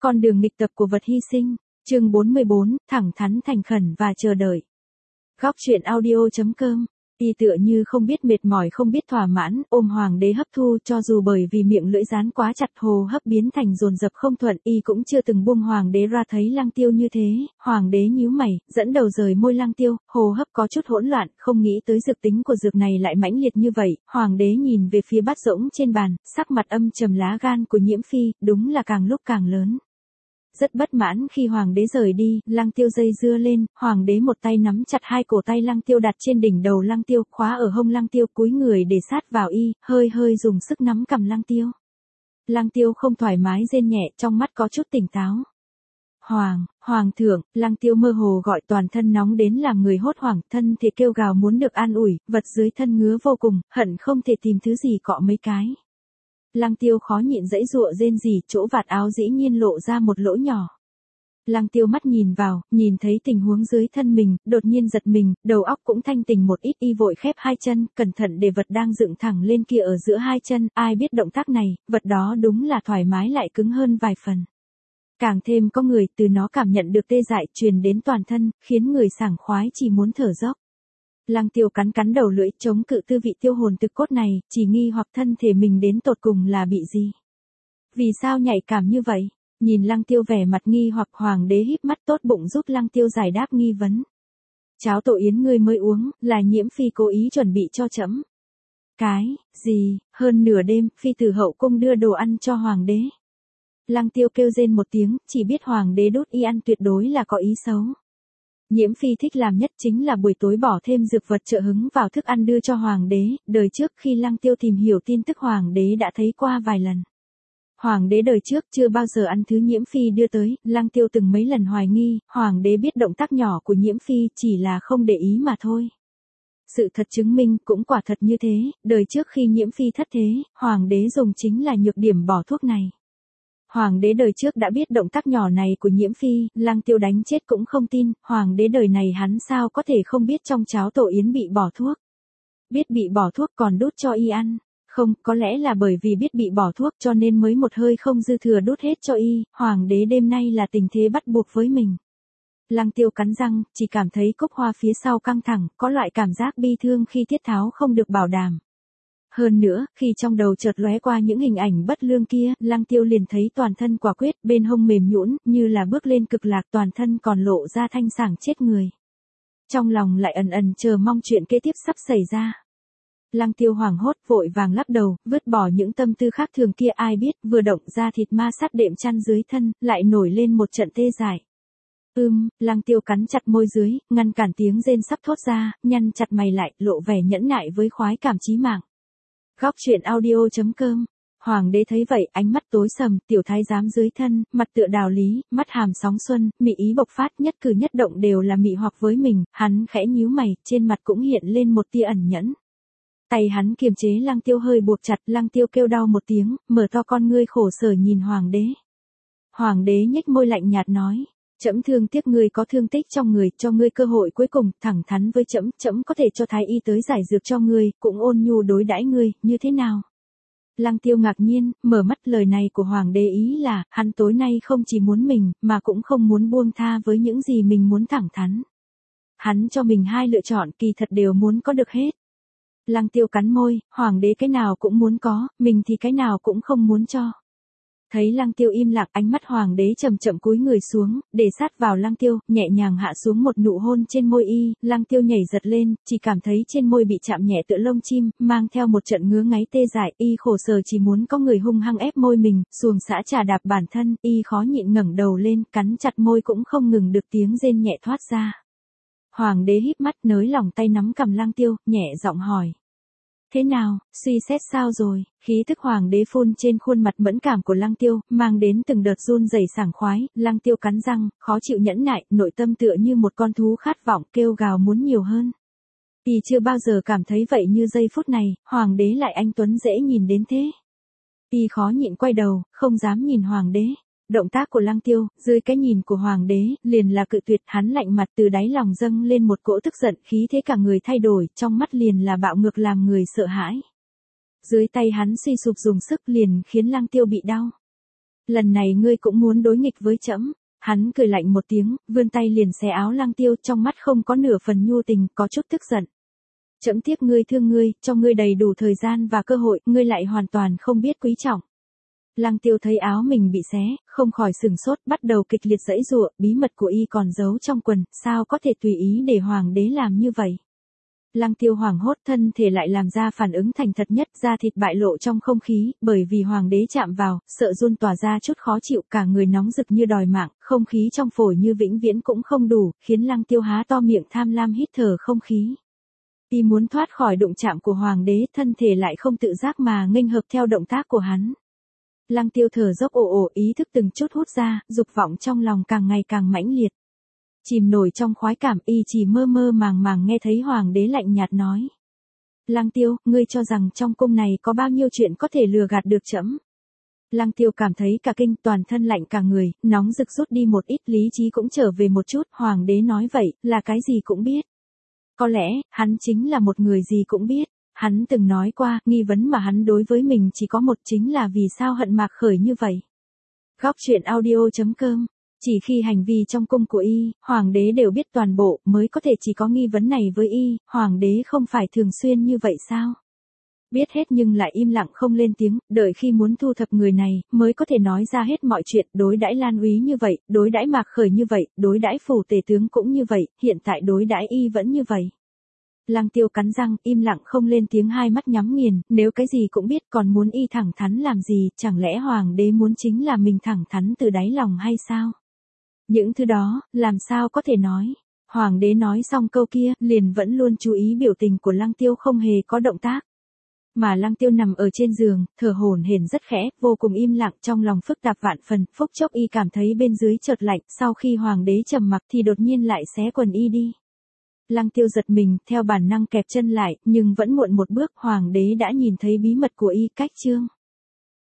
Con đường nghịch tập của vật hy sinh. Chương 44, thẳng thắn thành khẩn và chờ đợi. Góc truyện audio.com. Y tựa như không biết mệt mỏi không biết thỏa mãn, ôm hoàng đế hấp thu, cho dù bởi vì miệng lưỡi dán quá chặt hồ hấp biến thành dồn dập không thuận, y cũng chưa từng buông hoàng đế ra. Thấy Lăng Tiêu như thế, hoàng đế nhíu mày, dẫn đầu rời môi Lăng Tiêu, hồ hấp có chút hỗn loạn, không nghĩ tới dược tính của dược này lại mãnh liệt như vậy. Hoàng đế nhìn về phía bát rỗng trên bàn, sắc mặt âm trầm. Lá gan của Nhiễm Phi đúng là càng lúc càng lớn. Rất bất mãn khi hoàng đế rời đi, Lăng Tiêu dây dưa lên, hoàng đế một tay nắm chặt hai cổ tay Lăng Tiêu đặt trên đỉnh đầu Lăng Tiêu, khóa ở hông Lăng Tiêu, cúi người để sát vào y, hơi hơi dùng sức nắm cằm Lăng Tiêu. Lăng Tiêu không thoải mái rên nhẹ, trong mắt có chút tỉnh táo. Hoàng thượng, Lăng Tiêu mơ hồ gọi, toàn thân nóng đến làm người hốt hoảng, thân thể kêu gào muốn được an ủi, vật dưới thân ngứa vô cùng, hận không thể tìm thứ gì cọ mấy cái. Lăng Tiêu khó nhịn giãy giụa rên rỉ, chỗ vạt áo dĩ nhiên lộ ra một lỗ nhỏ. Lăng Tiêu mắt nhìn vào, nhìn thấy tình huống dưới thân mình, đột nhiên giật mình, đầu óc cũng thanh tỉnh một ít, y vội khép hai chân, cẩn thận để vật đang dựng thẳng lên kia ở giữa hai chân, ai biết động tác này, vật đó đúng là thoải mái lại cứng hơn vài phần. Càng thêm có người từ nó cảm nhận được tê dại truyền đến toàn thân, khiến người sảng khoái chỉ muốn thở dốc. Lăng Tiêu cắn đầu lưỡi, chống cự tư vị tiêu hồn thực cốt này, chỉ nghi hoặc thân thể mình đến tột cùng là bị gì. Vì sao nhạy cảm như vậy? Nhìn Lăng Tiêu vẻ mặt nghi hoặc, hoàng đế híp mắt tốt bụng giúp Lăng Tiêu giải đáp nghi vấn. Cháo tổ yến ngươi mới uống, là Nhiễm Phi cố ý chuẩn bị cho trẫm. Cái gì? Hơn nửa đêm, phi từ hậu cung đưa đồ ăn cho hoàng đế. Lăng Tiêu kêu rên một tiếng, chỉ biết hoàng đế đút y ăn tuyệt đối là có ý xấu. Nhiễm Phi thích làm nhất chính là buổi tối bỏ thêm dược vật trợ hứng vào thức ăn đưa cho hoàng đế, đời trước khi Lăng Tiêu tìm hiểu tin tức hoàng đế đã thấy qua vài lần. Hoàng đế đời trước chưa bao giờ ăn thứ Nhiễm Phi đưa tới, Lăng Tiêu từng mấy lần hoài nghi, hoàng đế biết động tác nhỏ của Nhiễm Phi chỉ là không để ý mà thôi. Sự thật chứng minh cũng quả thật như thế, đời trước khi Nhiễm Phi thất thế, hoàng đế dùng chính là nhược điểm bỏ thuốc này. Hoàng đế đời trước đã biết động tác nhỏ này của Nhiễm Phi, Lăng Tiêu đánh chết cũng không tin, hoàng đế đời này hắn sao có thể không biết trong cháo tổ yến bị bỏ thuốc. Biết bị bỏ thuốc còn đút cho y ăn. Không, có lẽ là bởi vì biết bị bỏ thuốc cho nên mới một hơi không dư thừa đút hết cho y, hoàng đế đêm nay là tình thế bắt buộc với mình. Lăng Tiêu cắn răng, chỉ cảm thấy cúc hoa phía sau căng thẳng, có loại cảm giác bi thương khi tiết tháo không được bảo đảm. Hơn nữa, khi trong đầu chợt lóe qua những hình ảnh bất lương kia, Lăng Tiêu liền thấy toàn thân quả quyết, bên hông mềm nhũn, như là bước lên cực lạc, toàn thân còn lộ ra thanh sảng chết người. Trong lòng lại ẩn ẩn chờ mong chuyện kế tiếp sắp xảy ra. Lăng Tiêu hoảng hốt, vội vàng lắc đầu, vứt bỏ những tâm tư khác thường kia, ai biết, vừa động ra thịt ma sát đệm chăn dưới thân, lại nổi lên một trận tê dại. Lăng Tiêu cắn chặt môi dưới, ngăn cản tiếng rên sắp thốt ra, nhăn chặt mày lại, lộ vẻ nhẫn nại với khoái cảm chí mạng. Góc truyện audio.com. Hoàng đế thấy vậy, ánh mắt tối sầm, tiểu thái giám dưới thân, mặt tựa đào lý, mắt hàm sóng xuân, mị ý bộc phát, nhất cử nhất động đều là mị hoặc với mình, hắn khẽ nhíu mày, trên mặt cũng hiện lên một tia ẩn nhẫn. Tay hắn kiềm chế Lăng Tiêu hơi buộc chặt, Lăng Tiêu kêu đau một tiếng, mở to con ngươi khổ sở nhìn hoàng đế. Hoàng đế nhếch môi lạnh nhạt nói. Trẫm thương tiếc ngươi có thương tích trong người, cho ngươi cơ hội cuối cùng, thẳng thắn với trẫm, trẫm có thể cho thái y tới giải dược cho ngươi, cũng ôn nhu đối đãi ngươi, như thế nào? Lăng Tiêu ngạc nhiên, mở mắt, lời này của hoàng đế ý là, hắn tối nay không chỉ muốn mình, mà cũng không muốn buông tha với những gì mình muốn thẳng thắn. Hắn cho mình hai lựa chọn, kỳ thật đều muốn có được hết. Lăng Tiêu cắn môi, hoàng đế cái nào cũng muốn có, mình thì cái nào cũng không muốn cho. Thấy Lăng Tiêu im lặng, ánh mắt hoàng đế chậm chậm cúi người xuống, để sát vào Lăng Tiêu, nhẹ nhàng hạ xuống một nụ hôn trên môi y, Lăng Tiêu nhảy giật lên, chỉ cảm thấy trên môi bị chạm nhẹ tựa lông chim, mang theo một trận ngứa ngáy tê dại, y khổ sở chỉ muốn có người hung hăng ép môi mình, xuồng xã trà đạp bản thân, y khó nhịn ngẩng đầu lên, cắn chặt môi cũng không ngừng được tiếng rên nhẹ thoát ra. Hoàng đế híp mắt nới lỏng tay nắm cằm Lăng Tiêu, nhẹ giọng hỏi. Thế nào, suy xét sao rồi? Khí thức hoàng đế phun trên khuôn mặt mẫn cảm của Lăng Tiêu, mang đến từng đợt run rẩy sảng khoái, Lăng Tiêu cắn răng, khó chịu nhẫn nại, nội tâm tựa như một con thú khát vọng, kêu gào muốn nhiều hơn. Y chưa bao giờ cảm thấy vậy như giây phút này, hoàng đế lại anh tuấn dễ nhìn đến thế. Y khó nhịn quay đầu, không dám nhìn hoàng đế. Động tác của Lăng Tiêu, dưới cái nhìn của hoàng đế, liền là cự tuyệt, hắn lạnh mặt, từ đáy lòng dâng lên một cỗ tức giận, khí thế cả người thay đổi, trong mắt liền là bạo ngược làm người sợ hãi. Dưới tay hắn suy sụp dùng sức liền khiến Lăng Tiêu bị đau. Lần này ngươi cũng muốn đối nghịch với trẫm. Hắn cười lạnh một tiếng, vươn tay liền xé áo Lăng Tiêu, trong mắt không có nửa phần nhu tình, có chút tức giận. Trẫm tiếc ngươi, thương ngươi, cho ngươi đầy đủ thời gian và cơ hội, ngươi lại hoàn toàn không biết quý trọng. Lăng Tiêu thấy áo mình bị xé, không khỏi sừng sốt, bắt đầu kịch liệt giãy giụa, bí mật của y còn giấu trong quần, sao có thể tùy ý để hoàng đế làm như vậy. Lăng Tiêu hoảng hốt, thân thể lại làm ra phản ứng thành thật nhất, da thịt bại lộ trong không khí, bởi vì hoàng đế chạm vào, sợ run tỏa ra chút khó chịu, cả người nóng rực như đòi mạng, không khí trong phổi như vĩnh viễn cũng không đủ, khiến Lăng Tiêu há to miệng tham lam hít thở không khí. Y muốn thoát khỏi đụng chạm của hoàng đế, thân thể lại không tự giác mà nghênh hợp theo động tác của hắn. Lăng Tiêu thở dốc ồ ồ, ý thức từng chút hút ra, dục vọng trong lòng càng ngày càng mãnh liệt. Chìm nổi trong khoái cảm, y chỉ mơ mơ màng màng nghe thấy hoàng đế lạnh nhạt nói. Lăng Tiêu, ngươi cho rằng trong cung này có bao nhiêu chuyện có thể lừa gạt được trẫm? Lăng Tiêu cảm thấy cả kinh, toàn thân lạnh cả người, nóng rực rút đi một ít, lý trí cũng trở về một chút, hoàng đế nói vậy, là cái gì cũng biết. Có lẽ, hắn chính là một người gì cũng biết. Hắn từng nói qua, nghi vấn mà hắn đối với mình chỉ có một, chính là vì sao hận Mạc Khởi như vậy. Góc truyện audio.com. Chỉ khi hành vi trong cung của y, hoàng đế đều biết toàn bộ, mới có thể chỉ có nghi vấn này với y, hoàng đế không phải thường xuyên như vậy sao? Biết hết nhưng lại im lặng không lên tiếng, đợi khi muốn thu thập người này, mới có thể nói ra hết mọi chuyện, đối đãi Lan Úy như vậy, đối đãi Mạc Khởi như vậy, đối đãi phủ tể tướng cũng như vậy, hiện tại đối đãi y vẫn như vậy. Lăng Tiêu cắn răng, im lặng không lên tiếng, hai mắt nhắm nghiền, nếu cái gì cũng biết còn muốn y thẳng thắn làm gì, chẳng lẽ hoàng đế muốn chính là mình thẳng thắn từ đáy lòng hay sao? Những thứ đó, làm sao có thể nói. Hoàng đế nói xong câu kia, liền vẫn luôn chú ý biểu tình của Lăng Tiêu không hề có động tác. Mà Lăng Tiêu nằm ở trên giường, thở hổn hển rất khẽ, vô cùng im lặng, trong lòng phức tạp vạn phần, phút chốc y cảm thấy bên dưới chợt lạnh, sau khi hoàng đế trầm mặc thì đột nhiên lại xé quần y đi. Lăng Tiêu giật mình, theo bản năng kẹp chân lại, nhưng vẫn muộn một bước, hoàng đế đã nhìn thấy bí mật của y, cách chương.